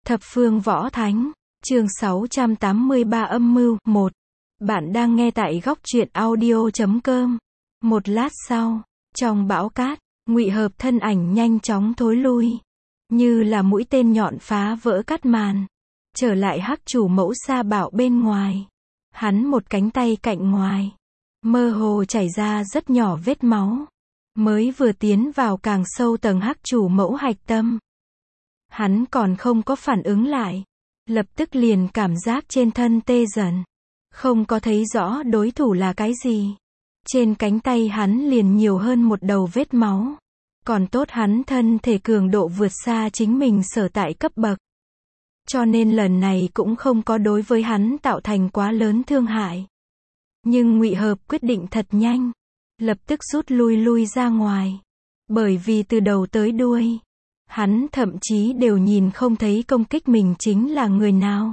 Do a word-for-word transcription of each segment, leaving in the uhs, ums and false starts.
Thập phương võ thánh, chương sáu trăm tám mươi ba âm mưu, một. Bạn đang nghe tại góc truyện audio chấm com. Một lát sau, trong bão cát, Ngụy Hợp thân ảnh nhanh chóng thối lui, như là mũi tên nhọn phá vỡ cát màn, trở lại Hắc Chủ Mẫu Sa Bảo bên ngoài. Hắn một cánh tay cạnh ngoài, mơ hồ chảy ra rất nhỏ vết máu, mới vừa tiến vào càng sâu tầng Hắc Chủ Mẫu hạch tâm. Hắn còn không có phản ứng lại, lập tức liền cảm giác trên thân tê dần, không có thấy rõ đối thủ là cái gì. Trên cánh tay hắn liền nhiều hơn một đầu vết máu, còn tốt hắn thân thể cường độ vượt xa chính mình sở tại cấp bậc, cho nên lần này cũng không có đối với hắn tạo thành quá lớn thương hại. Nhưng Ngụy Hợp quyết định thật nhanh, lập tức rút lui lui ra ngoài, bởi vì từ đầu tới đuôi, hắn thậm chí đều nhìn không thấy công kích mình chính là người nào.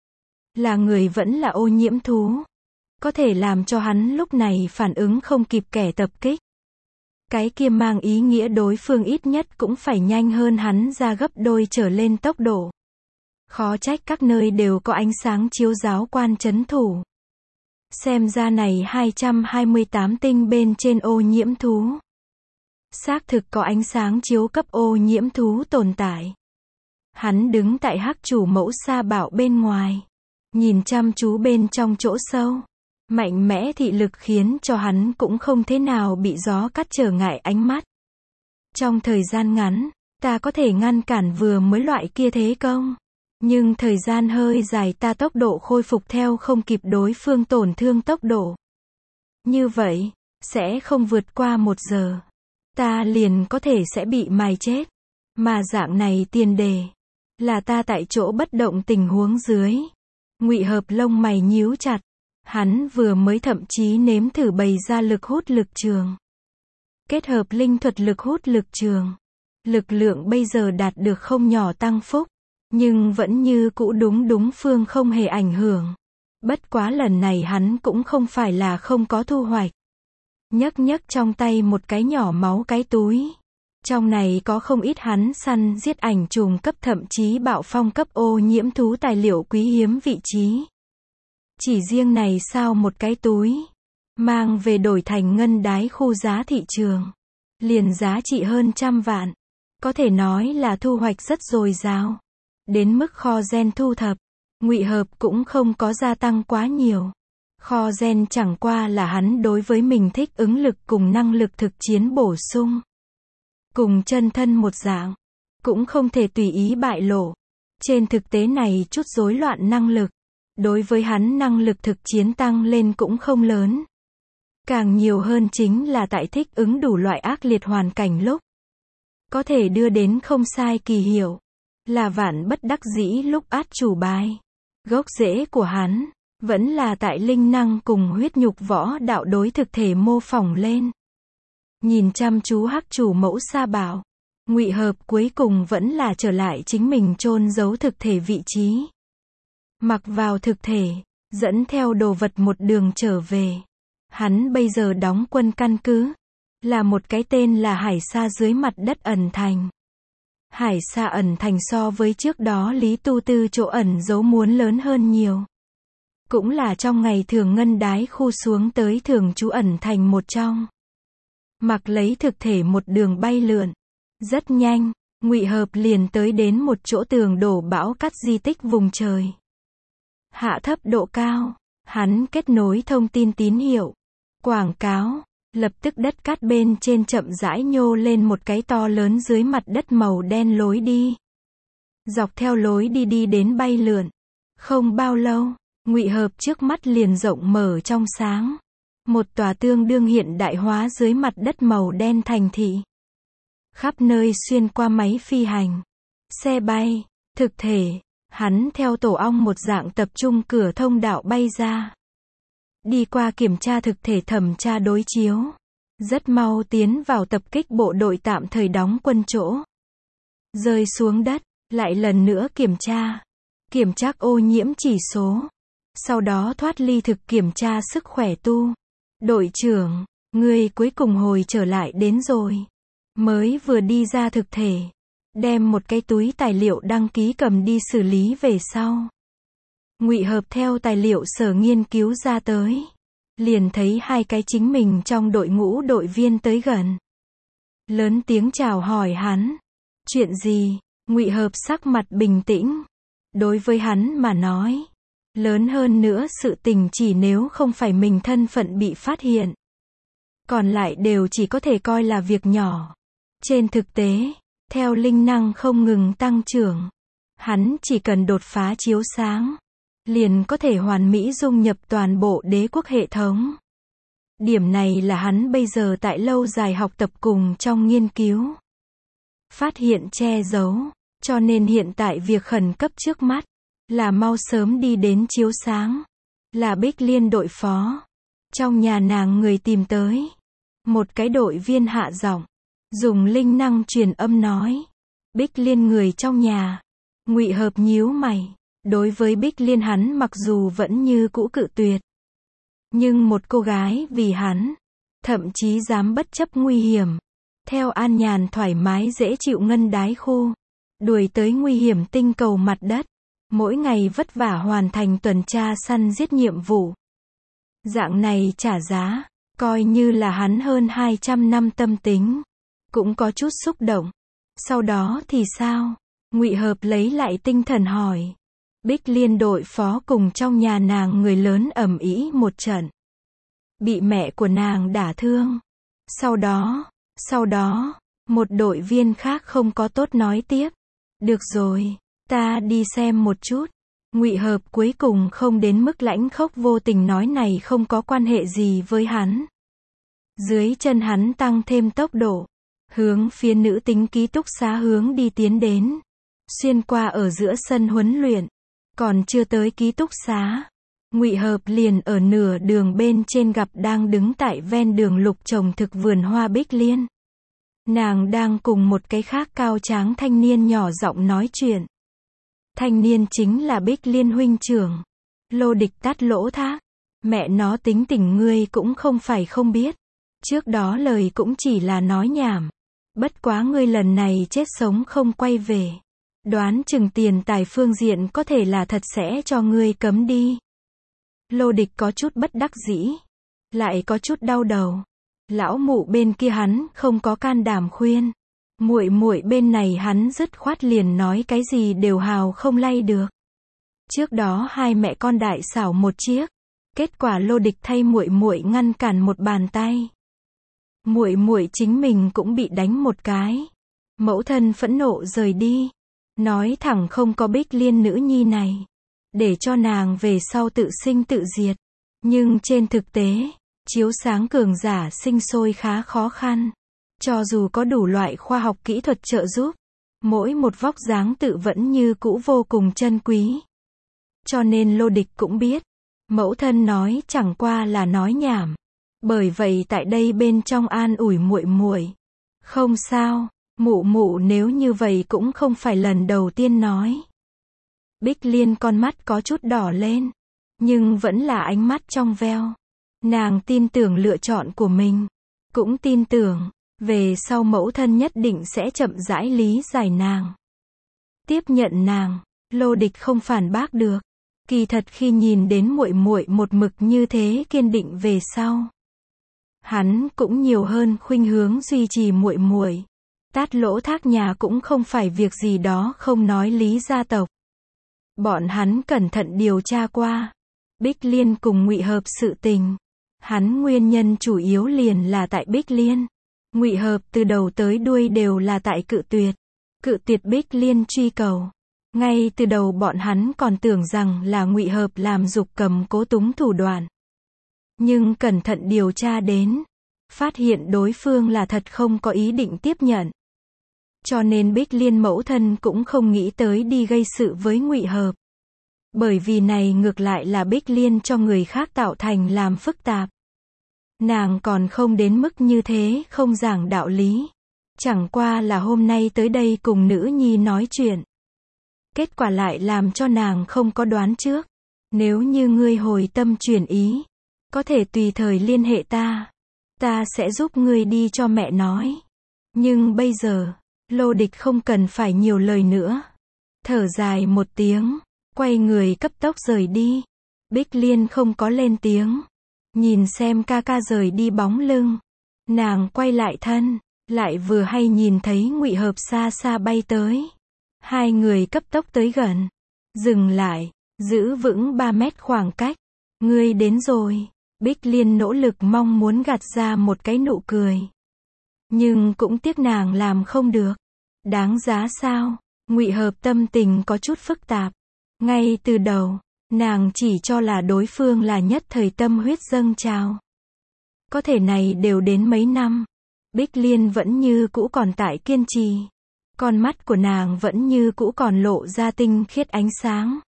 Là người vẫn là ô nhiễm thú, có thể làm cho hắn lúc này phản ứng không kịp kẻ tập kích. Cái kia mang ý nghĩa đối phương ít nhất cũng phải nhanh hơn hắn ra gấp đôi trở lên tốc độ. Khó trách các nơi đều có ánh sáng chiếu giáo quan trấn thủ. Xem ra này hai trăm hai mươi tám tinh bên trên ô nhiễm thú, xác thực có ánh sáng chiếu cấp ô nhiễm thú tồn tại. Hắn đứng tại Hắc Chủ Mẫu Sa Bảo bên ngoài, nhìn chăm chú bên trong chỗ sâu. Mạnh mẽ thị lực khiến cho hắn cũng không thế nào bị gió cắt trở ngại ánh mắt. Trong thời gian ngắn, ta có thể ngăn cản vừa mới loại kia thế công. Nhưng thời gian hơi dài ta tốc độ khôi phục theo không kịp đối phương tổn thương tốc độ. Như vậy, sẽ không vượt qua một giờ. Ta liền có thể sẽ bị mài chết. Mà dạng này tiền đề, là ta tại chỗ bất động tình huống dưới. Ngụy Hợp lông mày nhíu chặt. Hắn vừa mới thậm chí nếm thử bày ra lực hút lực trường, kết hợp linh thuật lực hút lực trường. Lực lượng bây giờ đạt được không nhỏ tăng phúc, nhưng vẫn như cũ đúng đúng phương không hề ảnh hưởng. Bất quá lần này hắn cũng không phải là không có thu hoạch. Nhấc nhấc trong tay một cái nhỏ máu cái túi. Trong này có không ít hắn săn giết ảnh trùng cấp thậm chí bạo phong cấp ô nhiễm thú tài liệu quý hiếm vị trí. Chỉ riêng này sao một cái túi, mang về đổi thành ngân đái khu giá thị trường, liền giá trị hơn trăm vạn. Có thể nói là thu hoạch rất dồi dào. Đến mức kho gen thu thập, Ngụy Hợp cũng không có gia tăng quá nhiều. Kho gen chẳng qua là hắn đối với mình thích ứng lực cùng năng lực thực chiến bổ sung. Cùng chân thân một dạng, cũng không thể tùy ý bại lộ. Trên thực tế này chút rối loạn năng lực, đối với hắn năng lực thực chiến tăng lên cũng không lớn. Càng nhiều hơn chính là tại thích ứng đủ loại ác liệt hoàn cảnh lúc, có thể đưa đến không sai kỳ hiệu. Là vạn bất đắc dĩ lúc át chủ bài. Gốc rễ của hắn, vẫn là tại linh năng cùng huyết nhục võ đạo đối thực thể mô phỏng lên. Nhìn chăm chú Hắc Chủ Mẫu Sa Bảo, Ngụy Hợp cuối cùng vẫn là trở lại chính mình chôn giấu thực thể vị trí. Mặc vào thực thể, dẫn theo đồ vật một đường trở về. Hắn bây giờ đóng quân căn cứ, là một cái tên là Hải Sa dưới mặt đất ẩn thành. Hải Sa ẩn thành so với trước đó Lý Tu Tư chỗ ẩn giấu muốn lớn hơn nhiều. Cũng là trong ngày thường ngân đái khu xuống tới thường trú ẩn thành một trong. Mặc lấy thực thể một đường bay lượn. Rất nhanh, Ngụy Hợp liền tới đến một chỗ tường đổ bão cắt di tích vùng trời. Hạ thấp độ cao, hắn kết nối thông tin tín hiệu, quảng cáo, lập tức đất cát bên trên chậm rãi nhô lên một cái to lớn dưới mặt đất màu đen lối đi. Dọc theo lối đi đi đến bay lượn. Không bao lâu, Ngụy Hợp trước mắt liền rộng mở trong sáng. Một tòa tương đương hiện đại hóa dưới mặt đất màu đen thành thị. Khắp nơi xuyên qua máy phi hành, xe bay, thực thể. Hắn theo tổ ong một dạng tập trung cửa thông đạo bay ra. Đi qua kiểm tra thực thể thẩm tra đối chiếu. Rất mau tiến vào tập kích bộ đội tạm thời đóng quân chỗ. Rơi xuống đất, lại lần nữa kiểm tra. Kiểm tra ô nhiễm chỉ số. Sau đó thoát ly thực kiểm tra sức khỏe tu. Đội trưởng, người cuối cùng hồi trở lại đến rồi. Mới vừa đi ra thực thể. đem một cái túi tài liệu đăng ký cầm đi xử lý về sau. Ngụy Hợp theo tài liệu sở nghiên cứu ra tới, liền thấy hai cái chính mình trong đội ngũ đội viên tới gần. Lớn tiếng chào hỏi hắn. Chuyện gì? Ngụy Hợp sắc mặt bình tĩnh. Đối với hắn mà nói, lớn hơn nữa sự tình chỉ nếu không phải mình thân phận bị phát hiện, còn lại đều chỉ có thể coi là việc nhỏ. Trên thực tế, theo linh năng không ngừng tăng trưởng, hắn chỉ cần đột phá chiếu sáng, liền có thể hoàn mỹ dung nhập toàn bộ đế quốc hệ thống. Điểm này là hắn bây giờ tại lâu dài học tập cùng trong nghiên cứu phát hiện che giấu, cho nên hiện tại việc khẩn cấp trước mắt là mau sớm đi đến chiếu sáng. Là Bích Liên đội phó. Trong nhà nàng người tìm tới. Một cái đội viên hạ giọng, dùng linh năng truyền âm nói. Bích Liên người trong nhà. Ngụy Hợp nhíu mày. Đối với Bích Liên hắn mặc dù vẫn như cũ cự tuyệt, nhưng một cô gái vì hắn, thậm chí dám bất chấp nguy hiểm, theo an nhàn thoải mái dễ chịu ngân đái khu, đuổi tới nguy hiểm tinh cầu mặt đất, mỗi ngày vất vả hoàn thành tuần tra săn giết nhiệm vụ. Dạng này trả giá, coi như là hắn hơn hai trăm năm tâm tính, cũng có chút xúc động. Sau đó thì sao? Ngụy Hợp lấy lại tinh thần hỏi. Bích Liên đội phó cùng trong nhà nàng người lớn ầm ĩ một trận, bị mẹ của nàng đả thương. Sau đó, sau đó, một đội viên khác không có tốt nói tiếp. Được rồi, ta đi xem một chút. Ngụy Hợp cuối cùng không đến mức lãnh khốc vô tình nói này không có quan hệ gì với hắn. Dưới chân hắn tăng thêm tốc độ, hướng phía nữ tính ký túc xá hướng đi tiến đến. Xuyên qua ở giữa sân huấn luyện, còn chưa tới ký túc xá, Ngụy Hợp liền ở nửa đường bên trên gặp đang đứng tại ven đường lục trồng thực vườn hoa Bích Liên. Nàng đang cùng một cái khác cao tráng thanh niên nhỏ giọng nói chuyện. Thanh niên chính là Bích Liên huynh trưởng. Lô Địch tát lỗ thác. Mẹ nó tính tình ngươi cũng không phải không biết. Trước đó lời cũng chỉ là nói nhảm. Bất quá ngươi lần này chết sống không quay về. Đoán chừng tiền tài phương diện có thể là thật sẽ cho ngươi cấm đi. Lô Địch có chút bất đắc dĩ, lại có chút đau đầu. Lão mụ bên kia hắn không có can đảm khuyên. Muội muội bên này hắn dứt khoát liền nói cái gì đều hào không lay được. Trước đó hai mẹ con đại xảo một chiếc, kết quả Lô Địch thay muội muội ngăn cản một bàn tay. Muội muội chính mình cũng bị đánh một cái. Mẫu thân phẫn nộ rời đi, nói thẳng không có Bích Liên nữ nhi này, để cho nàng về sau tự sinh tự diệt. Nhưng trên thực tế, chiếu sáng cường giả sinh sôi khá khó khăn. Cho dù có đủ loại khoa học kỹ thuật trợ giúp, mỗi một vóc dáng tự vẫn như cũ vô cùng chân quý. Cho nên Lô Địch cũng biết, mẫu thân nói chẳng qua là nói nhảm. Bởi vậy tại đây bên trong an ủi muội muội. Không sao, mụ mụ nếu như vậy cũng không phải lần đầu tiên nói. Bích Liên con mắt có chút đỏ lên, nhưng vẫn là ánh mắt trong veo. Nàng tin tưởng lựa chọn của mình, cũng tin tưởng, về sau mẫu thân nhất định sẽ chậm rãi lý giải nàng. Tiếp nhận nàng, Lô Địch không phản bác được. Kỳ thật khi nhìn đến muội muội một mực như thế kiên định về sau, hắn cũng nhiều hơn khuynh hướng duy trì muội muội. Tát lỗ thác nhà cũng không phải việc gì đó không nói lý gia tộc. Bọn hắn cẩn thận điều tra qua Bích Liên cùng Ngụy Hợp sự tình. Hắn nguyên nhân chủ yếu liền là tại Bích Liên. Ngụy Hợp từ đầu tới đuôi đều là tại cự tuyệt. Cự tuyệt Bích Liên truy cầu. Ngay từ đầu bọn hắn còn tưởng rằng là Ngụy Hợp làm dục cầm cố túng thủ đoạn. Nhưng cẩn thận điều tra đến, phát hiện đối phương là thật không có ý định tiếp nhận. Cho nên Bích Liên mẫu thân cũng không nghĩ tới đi gây sự với Ngụy Hợp. Bởi vì này ngược lại là Bích Liên cho người khác tạo thành làm phức tạp. Nàng còn không đến mức như thế không giảng đạo lý. Chẳng qua là hôm nay tới đây cùng nữ nhi nói chuyện. Kết quả lại làm cho nàng không có đoán trước. Nếu như ngươi hồi tâm chuyển ý, có thể tùy thời liên hệ ta. Ta sẽ giúp ngươi đi cho mẹ nói. Nhưng bây giờ, Lô Địch không cần phải nhiều lời nữa. Thở dài một tiếng, quay người cấp tốc rời đi. Bích Liên không có lên tiếng. Nhìn xem ca ca rời đi bóng lưng. Nàng quay lại thân, lại vừa hay nhìn thấy Ngụy Hợp xa xa bay tới. Hai người cấp tốc tới gần. Dừng lại, giữ vững ba mét khoảng cách. Ngươi đến rồi. Bích Liên nỗ lực mong muốn gạt ra một cái nụ cười. Nhưng cũng tiếc nàng làm không được. Đáng giá sao? Ngụy Hợp tâm tình có chút phức tạp. Ngay từ đầu, nàng chỉ cho là đối phương là nhất thời tâm huyết dâng trào. Có thể này đều đến mấy năm. Bích Liên vẫn như cũ còn tại kiên trì. Con mắt của nàng vẫn như cũ còn lộ ra tinh khiết ánh sáng.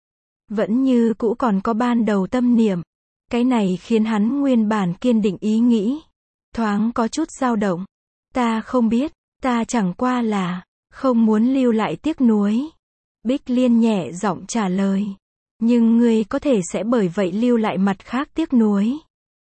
Vẫn như cũ còn có ban đầu tâm niệm. Cái này khiến hắn nguyên bản kiên định ý nghĩ. Thoáng có chút dao động. Ta không biết, ta chẳng qua là không muốn lưu lại tiếc nuối. Bích Liên nhẹ giọng trả lời. Nhưng ngươi có thể sẽ bởi vậy lưu lại mặt khác tiếc nuối.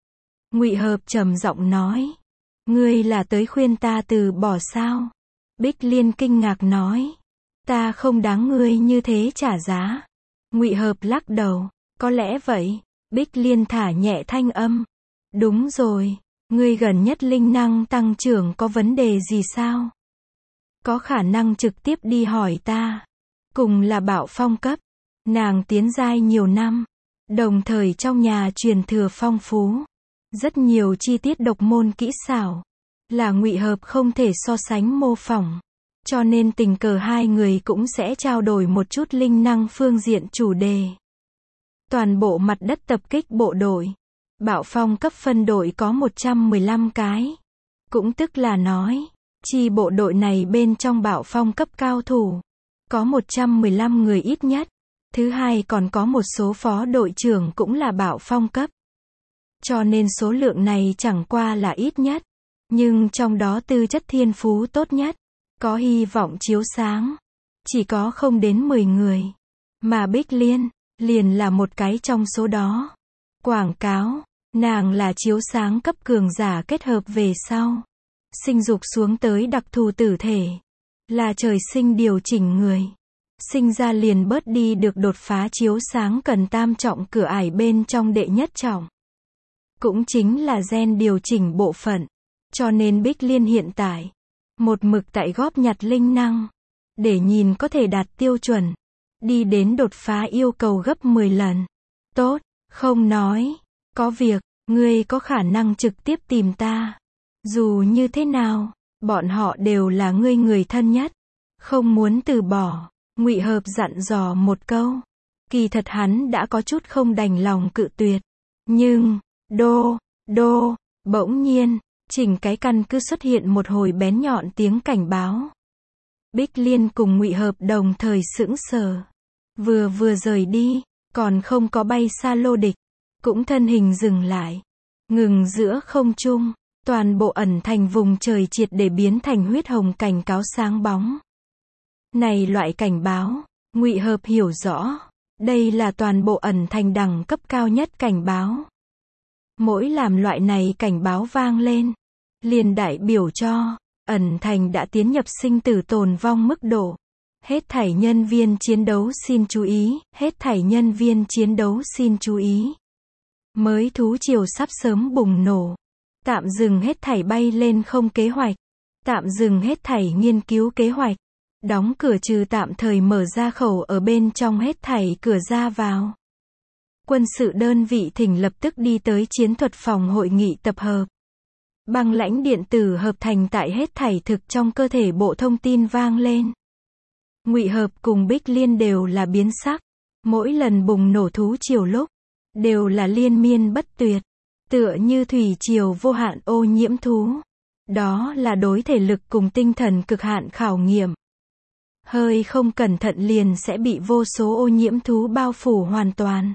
Ngụy Hợp trầm giọng nói. Ngươi là tới khuyên ta từ bỏ sao? Bích Liên kinh ngạc nói. Ta không đáng ngươi như thế trả giá. Ngụy Hợp lắc đầu. Có lẽ vậy. Bích Liên thả nhẹ thanh âm. Đúng rồi. Ngươi gần nhất linh năng tăng trưởng có vấn đề gì sao? Có khả năng trực tiếp đi hỏi ta. Cùng là Bạo Phong cấp. Nàng tiến giai nhiều năm. Đồng thời trong nhà truyền thừa phong phú. Rất nhiều chi tiết độc môn kỹ xảo. Là Ngụy Hợp không thể so sánh mô phỏng. Cho nên tình cờ hai người cũng sẽ trao đổi một chút linh năng phương diện chủ đề. Toàn bộ mặt đất tập kích bộ đội. Bạo Phong cấp phân đội có một trăm mười lăm cái. Cũng tức là nói, chi bộ đội này bên trong Bạo Phong cấp cao thủ. Có một trăm mười lăm người ít nhất. Thứ hai còn có một số phó đội trưởng cũng là Bạo Phong cấp. Cho nên số lượng này chẳng qua là ít nhất. Nhưng trong đó tư chất thiên phú tốt nhất. Có hy vọng chiếu sáng. Chỉ có không đến mười người. Mà Bích Liên, liền là một cái trong số đó. Quảng cáo, nàng là chiếu sáng cấp cường giả kết hợp về sau. Sinh dục xuống tới đặc thù tử thể. Là trời sinh điều chỉnh người. Sinh ra liền bớt đi được đột phá chiếu sáng cần tam trọng cửa ải bên trong đệ nhất trọng. Cũng chính là gen điều chỉnh bộ phận. Cho nên Bích Liên hiện tại, một mực tại góp nhặt linh năng. Để nhìn có thể đạt tiêu chuẩn. Đi đến đột phá yêu cầu gấp mười lần. Tốt, không nói. Có việc, ngươi có khả năng trực tiếp tìm ta. Dù như thế nào, bọn họ đều là ngươi người thân nhất. Không muốn từ bỏ. Ngụy Hợp dặn dò một câu. Kỳ thật hắn đã có chút không đành lòng cự tuyệt. Nhưng, đô, đô, bỗng nhiên, chỉnh cái căn cứ xuất hiện một hồi bén nhọn tiếng cảnh báo. Bích Liên cùng Ngụy Hợp đồng thời sững sờ. Vừa vừa rời đi, còn không có bay xa Lô Địch. Cũng thân hình dừng lại. Ngừng giữa không trung, toàn bộ ẩn thành vùng trời triệt để biến thành huyết hồng cảnh cáo sáng bóng. Này loại cảnh báo, Ngụy Hợp hiểu rõ. Đây là toàn bộ ẩn thành đẳng cấp cao nhất cảnh báo. Mỗi làm loại này cảnh báo vang lên, liền đại biểu cho, ẩn thành đã tiến nhập sinh tử tồn vong mức độ. Hết thảy nhân viên chiến đấu xin chú ý, hết thảy nhân viên chiến đấu xin chú ý. Mới thú triều sắp sớm bùng nổ. Tạm dừng hết thảy bay lên không kế hoạch. Tạm dừng hết thảy nghiên cứu kế hoạch. Đóng cửa trừ tạm thời mở ra khẩu ở bên trong hết thảy cửa ra vào. Quân sự đơn vị thỉnh lập tức đi tới chiến thuật phòng hội nghị tập hợp. Băng lãnh điện tử hợp thành tại hết thảy thực trong cơ thể bộ thông tin vang lên. Ngụy Hợp cùng Bích Liên đều là biến sắc. Mỗi lần bùng nổ thú triều lúc, đều là liên miên bất tuyệt. Tựa như thủy triều vô hạn ô nhiễm thú. Đó là đối thể lực cùng tinh thần cực hạn khảo nghiệm. Hơi không cẩn thận liền sẽ bị vô số ô nhiễm thú bao phủ hoàn toàn.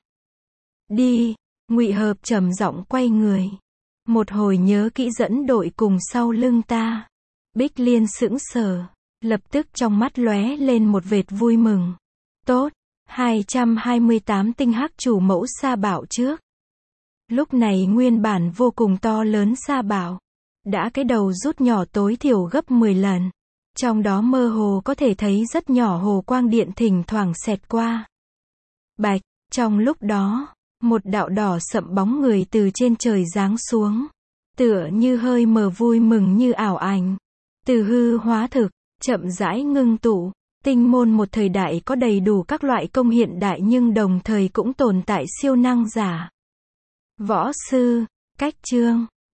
Đi, Ngụy Hợp trầm giọng quay người. Một hồi nhớ kỹ dẫn đội cùng sau lưng ta. Bích Liên sững sờ, lập tức trong mắt lóe lên một vệt vui mừng. Tốt, hai trăm hai mươi tám tinh hắc chủ mẫu sa bảo trước. Lúc này nguyên bản vô cùng to lớn sa bảo, đã cái đầu rút nhỏ tối thiểu gấp mười lần. Trong đó mơ hồ có thể thấy rất nhỏ hồ quang điện thỉnh thoảng xẹt qua. Bạch, trong lúc đó, một đạo đỏ sậm bóng người từ trên trời giáng xuống. Tựa như hơi mờ vui mừng như ảo ảnh. Từ hư hóa thực, chậm rãi ngưng tụ. Tinh môn một thời đại có đầy đủ các loại công hiện đại nhưng đồng thời cũng tồn tại siêu năng giả. Võ sư, cách chương.